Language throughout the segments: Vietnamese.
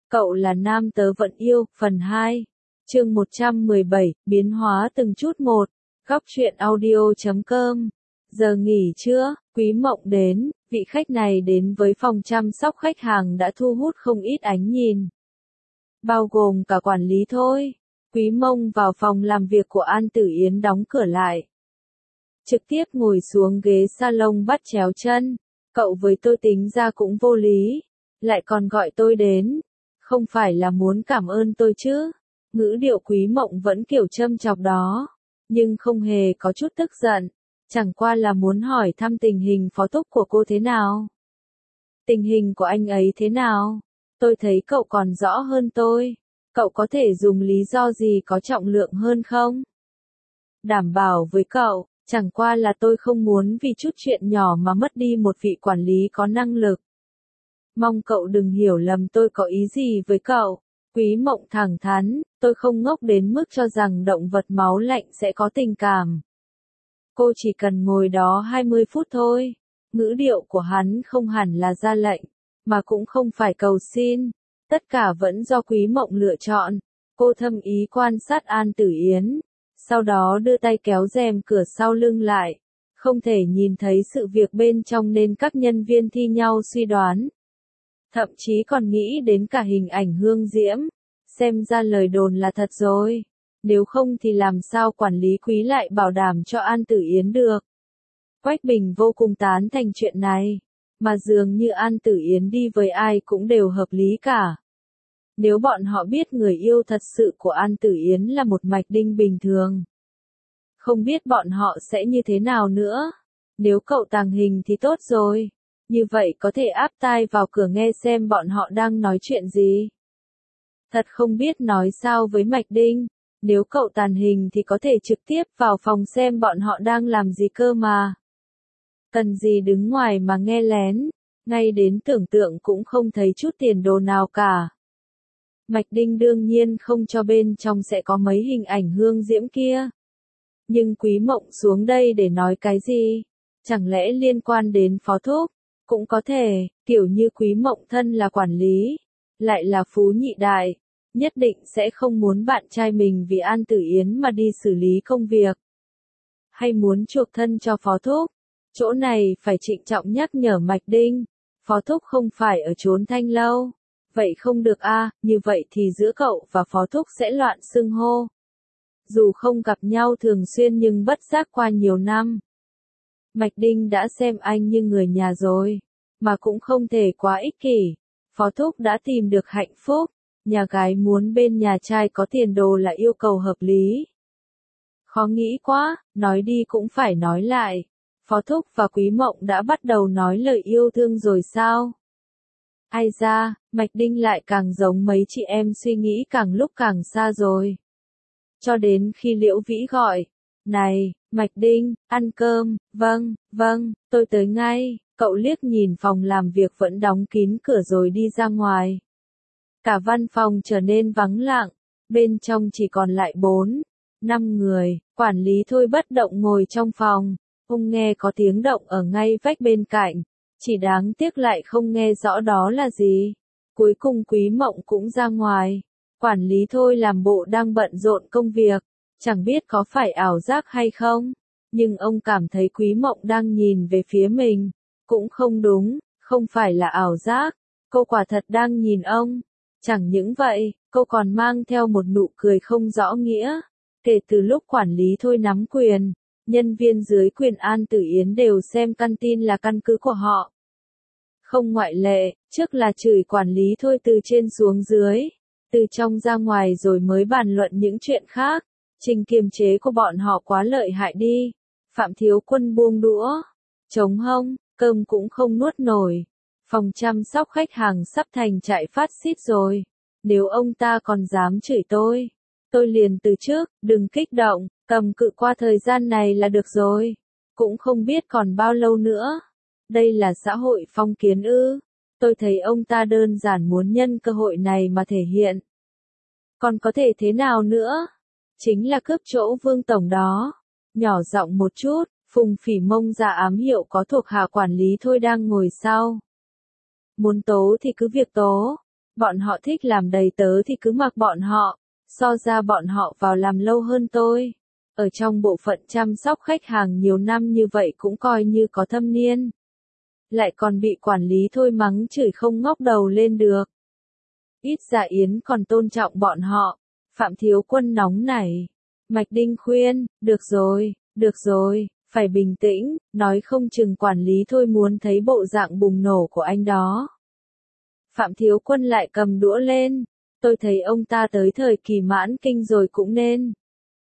Cậu là nam tớ vẫn yêu, phần 2. Chương 117, biến hóa từng chút một. Góc truyện audio.com. Giờ nghỉ trưa, Quý Mộng đến, vị khách này đến với phòng chăm sóc khách hàng đã thu hút không ít ánh nhìn. Bao gồm cả quản lý thôi. Quý Mộng vào phòng làm việc của An Tử Yến đóng cửa lại. Trực tiếp ngồi xuống ghế salon bắt chéo chân. Cậu với tôi tính ra cũng vô lý. Lại còn gọi tôi đến. Không phải là muốn cảm ơn tôi chứ. Ngữ điệu Quý Mộng vẫn kiểu châm chọc đó. Nhưng không hề có chút tức giận. Chẳng qua là muốn hỏi thăm tình hình phó thúc của cô thế nào. Tình hình của anh ấy thế nào? Tôi thấy cậu còn rõ hơn tôi. Cậu có thể dùng lý do gì có trọng lượng hơn không? Đảm bảo với cậu, chẳng qua là tôi không muốn vì chút chuyện nhỏ mà mất đi một vị quản lý có năng lực. Mong cậu đừng hiểu lầm tôi có ý gì với cậu. Quý Mộng thẳng thắn, tôi không ngốc đến mức cho rằng động vật máu lạnh sẽ có tình cảm. Cô chỉ cần ngồi đó 20 phút thôi. Ngữ điệu của hắn không hẳn là ra lệnh, mà cũng không phải cầu xin. Tất cả vẫn do Quý Mộng lựa chọn. Cô thâm ý quan sát An Tử Yến, sau đó đưa tay kéo rèm cửa sau lưng lại. Không thể nhìn thấy sự việc bên trong nên các nhân viên thi nhau suy đoán. Thậm chí còn nghĩ đến cả hình ảnh Hương Diễm. Xem ra lời đồn là thật rồi. Nếu không thì làm sao quản lý Quý lại bảo đảm cho An Tử Yến được. Quách Bình vô cùng tán thành chuyện này. Mà dường như An Tử Yến đi với ai cũng đều hợp lý cả. Nếu bọn họ biết người yêu thật sự của An Tử Yến là một Mạch Đinh bình thường. Không biết bọn họ sẽ như thế nào nữa. Nếu cậu tàng hình thì tốt rồi. Như vậy có thể áp tai vào cửa nghe xem bọn họ đang nói chuyện gì. Thật không biết nói sao với Mạch Đinh. Nếu cậu tàng hình thì có thể trực tiếp vào phòng xem bọn họ đang làm gì cơ mà. Cần gì đứng ngoài mà nghe lén. Ngay đến tưởng tượng cũng không thấy chút tiền đồ nào cả. Mạch Đinh đương nhiên không cho bên trong sẽ có mấy hình ảnh Hương Diễm kia. Nhưng Quý Mộng xuống đây để nói cái gì? Chẳng lẽ liên quan đến phó thúc? Cũng có thể, kiểu như Quý Mộng thân là quản lý, lại là phú nhị đại, nhất định sẽ không muốn bạn trai mình vì An Tử Yến mà đi xử lý công việc. Hay muốn chuộc thân cho phó thúc. Chỗ này phải trịnh trọng nhắc nhở Mạch Đinh, phó thúc không phải ở chốn Thanh Lâu. Vậy không được a, như vậy thì giữa cậu và phó thúc sẽ loạn xưng hô. Dù không gặp nhau thường xuyên nhưng bất giác qua nhiều năm. Mạch Đinh đã xem anh như người nhà rồi, mà cũng không thể quá ích kỷ. Phó thúc đã tìm được hạnh phúc, nhà gái muốn bên nhà trai có tiền đồ là yêu cầu hợp lý. Khó nghĩ quá, nói đi cũng phải nói lại. Phó thúc và Quý Mộng đã bắt đầu nói lời yêu thương rồi sao? Ai da, Mạch Đinh lại càng giống mấy chị em suy nghĩ càng lúc càng xa rồi. Cho đến khi Liễu Vĩ gọi, này, Mạch Đinh, ăn cơm, vâng, tôi tới ngay. Cậu liếc nhìn phòng làm việc vẫn đóng kín cửa rồi đi ra ngoài. Cả văn phòng trở nên vắng lặng, bên trong chỉ còn lại 4-5 người, quản lý Thôi bất động ngồi trong phòng, ông nghe có tiếng động ở ngay vách bên cạnh, chỉ đáng tiếc lại không nghe rõ đó là gì. Cuối cùng Quý Mộng cũng ra ngoài, quản lý Thôi làm bộ đang bận rộn công việc, chẳng biết có phải ảo giác hay không, nhưng ông cảm thấy Quý Mộng đang nhìn về phía mình. Cũng không đúng, không phải là ảo giác, cô quả thật đang nhìn ông. Chẳng những vậy, cô còn mang theo một nụ cười không rõ nghĩa. Kể từ lúc quản lý Thôi nắm quyền, nhân viên dưới quyền An Tử Yến đều xem căn tin là căn cứ của họ. Không ngoại lệ, trước là chửi quản lý Thôi từ trên xuống dưới, từ trong ra ngoài rồi mới bàn luận những chuyện khác. Trình kiềm chế của bọn họ quá lợi hại đi. Phạm Thiếu Quân buông đũa, trống hông, cơm cũng không nuốt nổi. Phòng chăm sóc khách hàng sắp thành trại phát xít rồi. Nếu ông ta còn dám chửi tôi liền từ trước, đừng kích động, cầm cự qua thời gian này là được rồi. Cũng không biết còn bao lâu nữa. Đây là xã hội phong kiến ư? Tôi thấy ông ta đơn giản muốn nhân cơ hội này mà thể hiện. Còn có thể thế nào nữa? Chính là cướp chỗ Vương Tổng đó. Nhỏ giọng một chút. Phùng Phỉ Mông ra ám hiệu có thuộc hạ quản lý Thôi đang ngồi sau. Muốn tố thì cứ việc tố. Bọn họ thích làm đầy tớ thì cứ mặc bọn họ, so ra bọn họ vào làm lâu hơn tôi. Ở trong bộ phận chăm sóc khách hàng nhiều năm như vậy cũng coi như có thâm niên. Lại còn bị quản lý thôi mắng chửi không ngóc đầu lên được. Ít ra Yến còn tôn trọng bọn họ. Phạm Thiếu Quân nóng nảy. Mạch Đinh khuyên, được rồi, phải bình tĩnh, nói không chừng quản lý thôi muốn thấy bộ dạng bùng nổ của anh đó. Phạm Thiếu Quân lại cầm đũa lên, tôi thấy ông ta tới thời kỳ mãn kinh rồi cũng nên.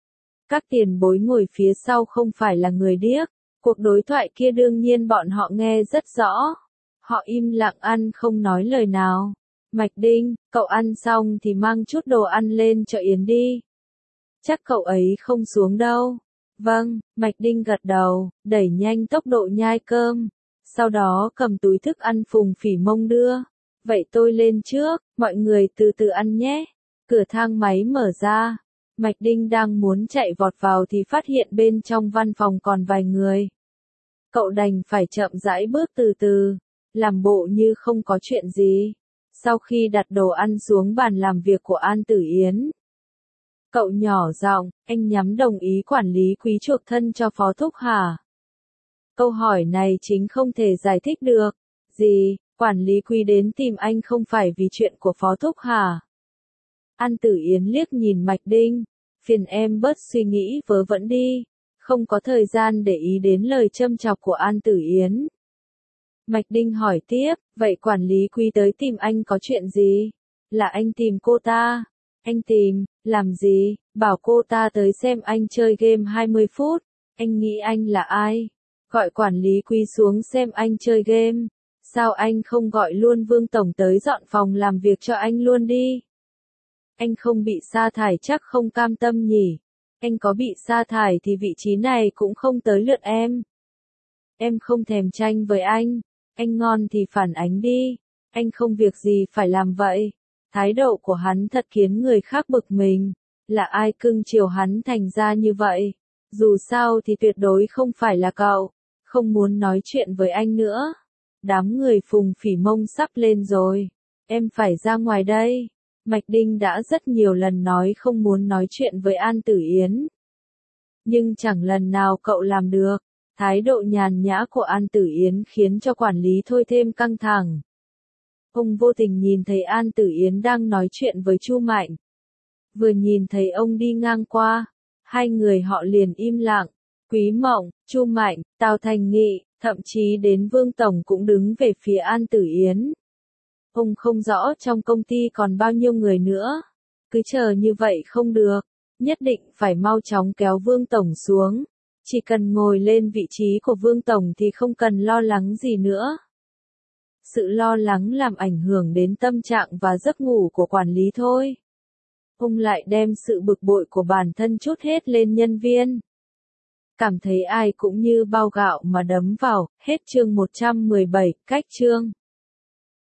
Các tiền bối ngồi phía sau không phải là người điếc, cuộc đối thoại kia đương nhiên bọn họ nghe rất rõ. Họ im lặng ăn không nói lời nào. Mạch Đinh, cậu ăn xong thì mang chút đồ ăn lên cho Yến đi. Chắc cậu ấy không xuống đâu. Vâng, Mạch Đinh gật đầu, đẩy nhanh tốc độ nhai cơm. Sau đó cầm túi thức ăn Phùng Phỉ Mông đưa. Vậy tôi lên trước, mọi người từ từ ăn nhé. Cửa thang máy mở ra. Mạch Đinh đang muốn chạy vọt vào thì phát hiện bên trong văn phòng còn vài người. Cậu đành phải chậm rãi bước từ từ, làm bộ như không có chuyện gì. Sau khi đặt đồ ăn xuống bàn làm việc của An Tử Yến, cậu nhỏ giọng, anh nhắm đồng ý quản lý Quý chuộc thân cho Phó Thúc hả? Câu hỏi này chính không thể giải thích được. Gì, quản lý Quý đến tìm anh không phải vì chuyện của Phó Thúc hả? An Tử Yến liếc nhìn Mạch Đinh, phiền em bớt suy nghĩ vớ vẩn đi, không có thời gian để ý đến lời châm chọc của An Tử Yến. Mạch Đinh hỏi tiếp, vậy quản lý Quý tới tìm anh có chuyện gì? Là anh tìm cô ta. Anh tìm, làm gì? Bảo cô ta tới xem anh chơi game 20 phút. Anh nghĩ anh là ai? Gọi quản lý Quý xuống xem anh chơi game. Sao anh không gọi luôn Vương Tổng tới dọn phòng làm việc cho anh luôn đi? Anh không bị sa thải chắc không cam tâm nhỉ? Anh có bị sa thải thì vị trí này cũng không tới lượt em. Em không thèm tranh với anh ngon thì phản ánh đi, anh không việc gì phải làm vậy. Thái độ của hắn thật khiến người khác bực mình, là ai cưng chiều hắn thành ra như vậy, dù sao thì tuyệt đối không phải là cậu, không muốn nói chuyện với anh nữa. Đám người Phùng Phỉ Mông sắp lên rồi, em phải ra ngoài đây. Mạch Đinh đã rất nhiều lần nói không muốn nói chuyện với An Tử Yến, nhưng chẳng lần nào cậu làm được. Thái độ nhàn nhã của An Tử Yến khiến cho quản lý thôi thêm căng thẳng. Ông vô tình nhìn thấy An Tử Yến đang nói chuyện với Chu Mạnh. Vừa nhìn thấy ông đi ngang qua, hai người họ liền im lặng. Quý Mộng, Chu Mạnh, Tào Thành Nghị, thậm chí đến Vương Tổng cũng đứng về phía An Tử Yến. Ông không rõ trong công ty còn bao nhiêu người nữa. Cứ chờ như vậy không được, nhất định phải mau chóng kéo Vương Tổng xuống. Chỉ cần ngồi lên vị trí của Vương Tổng thì không cần lo lắng gì nữa. Sự lo lắng làm ảnh hưởng đến tâm trạng và giấc ngủ của quản lý thôi. Ông lại đem sự bực bội của bản thân trút hết lên nhân viên. Cảm thấy ai cũng như bao gạo mà đấm vào, hết chương 117, cách chương.